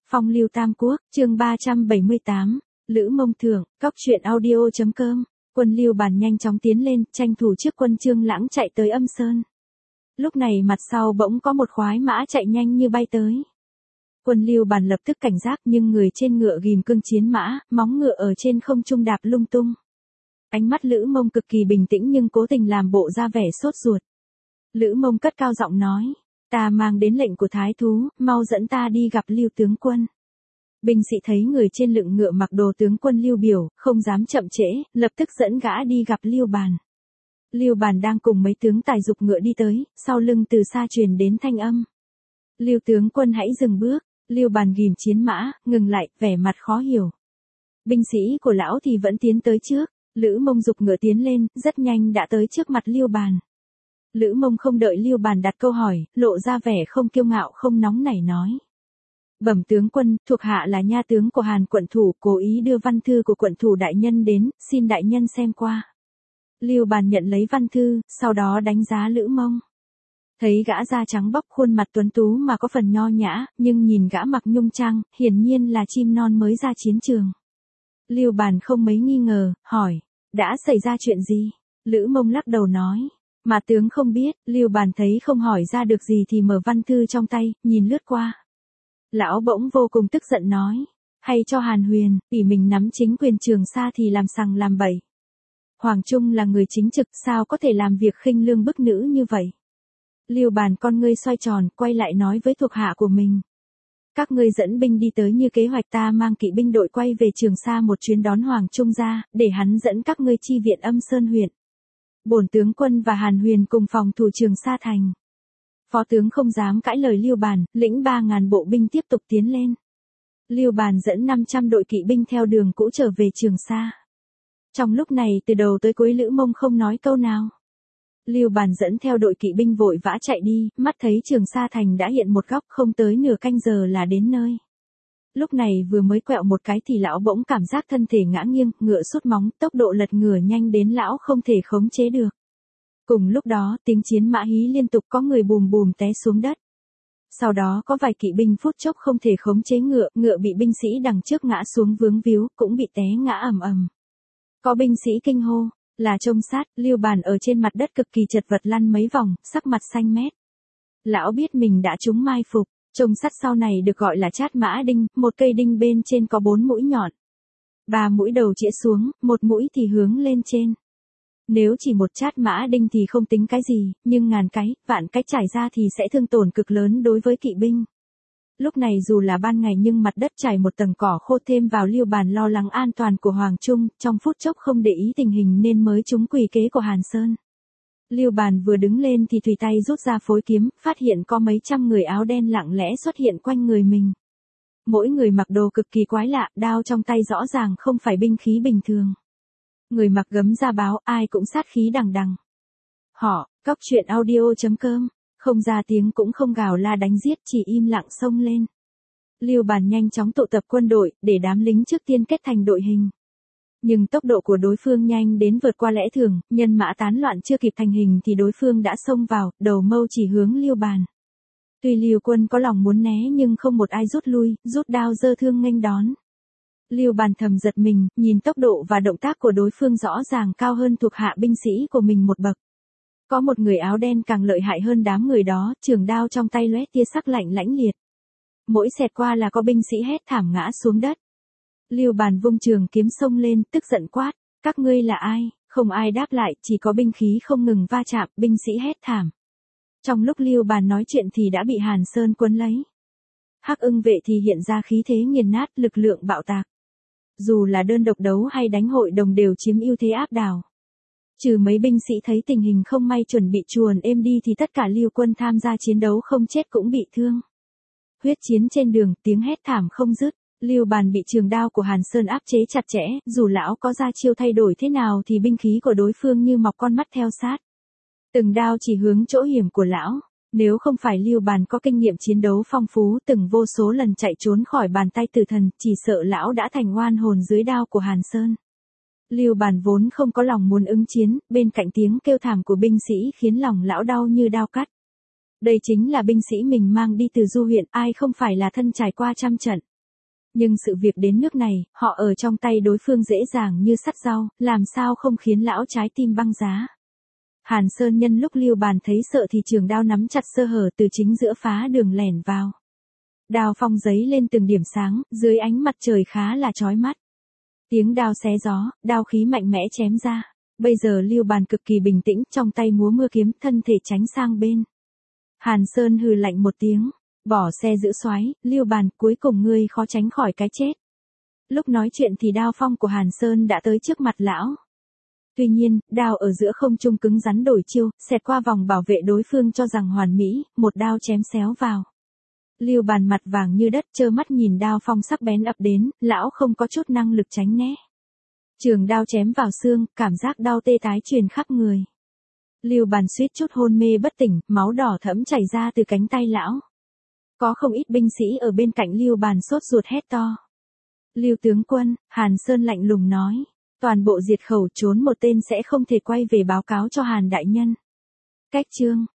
Phong lưu Tam Quốc, chương 378, Lữ Mông Thượng, Cóc truyện audio.com, quân Lưu Bàn nhanh chóng tiến lên, tranh thủ trước quân Trương Lãng chạy tới Âm Sơn. Lúc này mặt sau bỗng có một khoái mã chạy nhanh như bay tới. Quân Lưu Bàn lập tức cảnh giác nhưng người trên ngựa ghim cương chiến mã, móng ngựa ở trên không trung đạp lung tung. Ánh mắt Lữ Mông cực kỳ bình tĩnh nhưng cố tình làm bộ ra vẻ sốt ruột. Lữ Mông cất cao giọng nói, ta mang đến lệnh của thái thú, mau dẫn ta đi gặp Lưu tướng quân. Binh sĩ thấy người trên lưng ngựa mặc đồ tướng quân Lưu Biểu, không dám chậm trễ, lập tức dẫn gã đi gặp Lưu Bàn. Lưu Bàn đang cùng mấy tướng tài dục ngựa đi tới, sau lưng từ xa truyền đến thanh âm. Lưu tướng quân hãy dừng bước. Lưu Bàn ghim chiến mã, ngừng lại, vẻ mặt khó hiểu. Binh sĩ của lão thì vẫn tiến tới trước, Lữ Mông dục ngựa tiến lên, rất nhanh đã tới trước mặt Lưu Bàn. Lữ Mông không đợi Lưu Bàn đặt câu hỏi, lộ ra vẻ không kiêu ngạo không nóng nảy nói. Bẩm tướng quân, thuộc hạ là nha tướng của Hàn quận thủ, cố ý đưa văn thư của quận thủ đại nhân đến, xin đại nhân xem qua. Lưu Bàn nhận lấy văn thư, sau đó đánh giá Lữ Mông. Thấy gã da trắng bóc, khuôn mặt tuấn tú mà có phần nho nhã, nhưng nhìn gã mặc nhung trang, hiển nhiên là chim non mới ra chiến trường. Lưu Bàn không mấy nghi ngờ, hỏi, đã xảy ra chuyện gì? Lữ Mông lắc đầu nói, mà tướng không biết. Lưu Bàn thấy không hỏi ra được gì thì mở văn thư trong tay, nhìn lướt qua. Lão bỗng vô cùng tức giận nói, hay cho Hàn Huyền, ỷ mình nắm chính quyền Trường Sa thì làm sằng làm bậy. Hoàng Trung là người chính trực, sao có thể làm việc khinh lương bức nữ như vậy? Lưu Bàn con ngươi xoay tròn, quay lại nói với thuộc hạ của mình. Các ngươi dẫn binh đi tới như kế hoạch, ta mang kỵ binh đội quay về Trường Sa một chuyến đón Hoàng Trung ra, để hắn dẫn các ngươi chi viện Âm Sơn huyện. Bổn tướng quân và Hàn Huyền cùng phòng thủ Trường Sa thành. Phó tướng không dám cãi lời Lưu Bàn, lĩnh 3.000 bộ binh tiếp tục tiến lên. Lưu Bàn dẫn 500 đội kỵ binh theo đường cũ trở về Trường Sa. Trong lúc này từ đầu tới cuối Lữ Mông không nói câu nào. Lưu Bàn dẫn theo đội kỵ binh vội vã chạy đi, mắt thấy Trường Sa thành đã hiện một góc, không tới nửa canh giờ là đến nơi. Lúc này vừa mới quẹo một cái thì lão bỗng cảm giác thân thể ngã nghiêng, ngựa sút móng, tốc độ lật ngửa nhanh đến lão không thể khống chế được. Cùng lúc đó, tiếng chiến mã hí liên tục, có người bùm bùm té xuống đất. Sau đó có vài kỵ binh phút chốc không thể khống chế ngựa, ngựa bị binh sĩ đằng trước ngã xuống vướng víu, cũng bị té ngã ầm ầm. Có binh sĩ kinh hô, là Trông Sát. Lưu Bàn ở trên mặt đất cực kỳ chật vật lăn mấy vòng, sắc mặt xanh mét. Lão biết mình đã trúng mai phục. Trông Sát sau này được gọi là Chát Mã Đinh, một cây đinh bên trên có 4 mũi nhọn. 3 mũi đầu chĩa xuống, một mũi thì hướng lên trên. Nếu chỉ một Chát Mã Đinh thì không tính cái gì, nhưng ngàn cái, vạn cái trải ra thì sẽ thương tổn cực lớn đối với kỵ binh. Lúc này dù là ban ngày nhưng mặt đất trải một tầng cỏ khô, thêm vào Lưu Bàn lo lắng an toàn của Hoàng Trung, trong phút chốc không để ý tình hình nên mới trúng quỷ kế của Hàn Sơn. Lưu Bàn vừa đứng lên thì tùy tay rút ra phối kiếm, phát hiện có mấy trăm người áo đen lặng lẽ xuất hiện quanh người mình. Mỗi người mặc đồ cực kỳ quái lạ, đao trong tay rõ ràng không phải binh khí bình thường. Người mặc gấm da báo, ai cũng sát khí đằng đằng. Họ, Cóc truyện audio.com, không ra tiếng cũng không gào la đánh giết, chỉ im lặng xông lên. Lưu Bàn nhanh chóng tụ tập quân đội, để đám lính trước tiên kết thành đội hình. Nhưng tốc độ của đối phương nhanh đến vượt qua lẽ thường, nhân mã tán loạn chưa kịp thành hình thì đối phương đã xông vào, đầu mâu chỉ hướng Lưu Bàn. Tuy Lưu quân có lòng muốn né nhưng không một ai rút lui, rút đao giơ thương nghênh đón. Lưu Bàn thầm giật mình, nhìn tốc độ và động tác của đối phương rõ ràng cao hơn thuộc hạ binh sĩ của mình một bậc. Có một người áo đen càng lợi hại hơn đám người đó, trường đao trong tay lóe tia sắc lạnh lãnh liệt. Mỗi xẹt qua là có binh sĩ hét thảm ngã xuống đất. Lưu Bàn vung trường kiếm xông lên, tức giận quát, các ngươi là ai? Không ai đáp lại, chỉ có binh khí không ngừng va chạm, binh sĩ hét thảm. Trong lúc Lưu Bàn nói chuyện thì đã bị Hàn Sơn cuốn lấy. Hắc Ưng vệ thì hiện ra khí thế nghiền nát, lực lượng bạo tạc. Dù là đơn độc đấu hay đánh hội đồng đều chiếm ưu thế áp đảo. Trừ mấy binh sĩ thấy tình hình không may chuẩn bị chuồn êm đi thì tất cả Lưu quân tham gia chiến đấu không chết cũng bị thương. Huyết chiến trên đường, tiếng hét thảm không dứt. Lưu Bàn bị trường đao của Hàn Sơn áp chế chặt chẽ, dù lão có ra chiêu thay đổi thế nào thì binh khí của đối phương như mọc con mắt theo sát. Từng đao chỉ hướng chỗ hiểm của lão. Nếu không phải Lưu Bàn có kinh nghiệm chiến đấu phong phú, từng vô số lần chạy trốn khỏi bàn tay tử thần, chỉ sợ lão đã thành oan hồn dưới đao của Hàn Sơn. Lưu Bàn vốn không có lòng muốn ứng chiến, bên cạnh tiếng kêu thảm của binh sĩ khiến lòng lão đau như đao cắt. Đây chính là binh sĩ mình mang đi từ Du huyện, ai không phải là thân trải qua trăm trận. Nhưng sự việc đến nước này, họ ở trong tay đối phương dễ dàng như sắt rau, làm sao không khiến lão trái tim băng giá. Hàn Sơn nhân lúc Lưu Bàn thấy sợ thì trường đao nắm chặt sơ hở từ chính giữa phá đường lẻn vào. Đao phong giấy lên từng điểm sáng, dưới ánh mặt trời khá là chói mắt. Tiếng đao xé gió, đao khí mạnh mẽ chém ra. Bây giờ Lưu Bàn cực kỳ bình tĩnh, trong tay múa mưa kiếm, thân thể tránh sang bên. Hàn Sơn hừ lạnh một tiếng, bỏ xe giữ xoáy, Lưu Bàn, cuối cùng ngươi khó tránh khỏi cái chết. Lúc nói chuyện thì đao phong của Hàn Sơn đã tới trước mặt lão. Tuy nhiên, đao ở giữa không trung cứng rắn đổi chiêu, xẹt qua vòng bảo vệ đối phương cho rằng hoàn mỹ, một đao chém xéo vào. Lưu Bàn mặt vàng như đất, trơ mắt nhìn đao phong sắc bén ập đến, lão không có chút năng lực tránh né. Trường đao chém vào xương, cảm giác đau tê tái truyền khắp người. Lưu Bàn suýt chút hôn mê bất tỉnh, máu đỏ thẫm chảy ra từ cánh tay lão. Có không ít binh sĩ ở bên cạnh Lưu Bàn sốt ruột hét to. Lưu tướng quân, Hàn Sơn lạnh lùng nói. Toàn bộ diệt khẩu, trốn một tên sẽ không thể quay về báo cáo cho Hàn đại nhân. Cách chương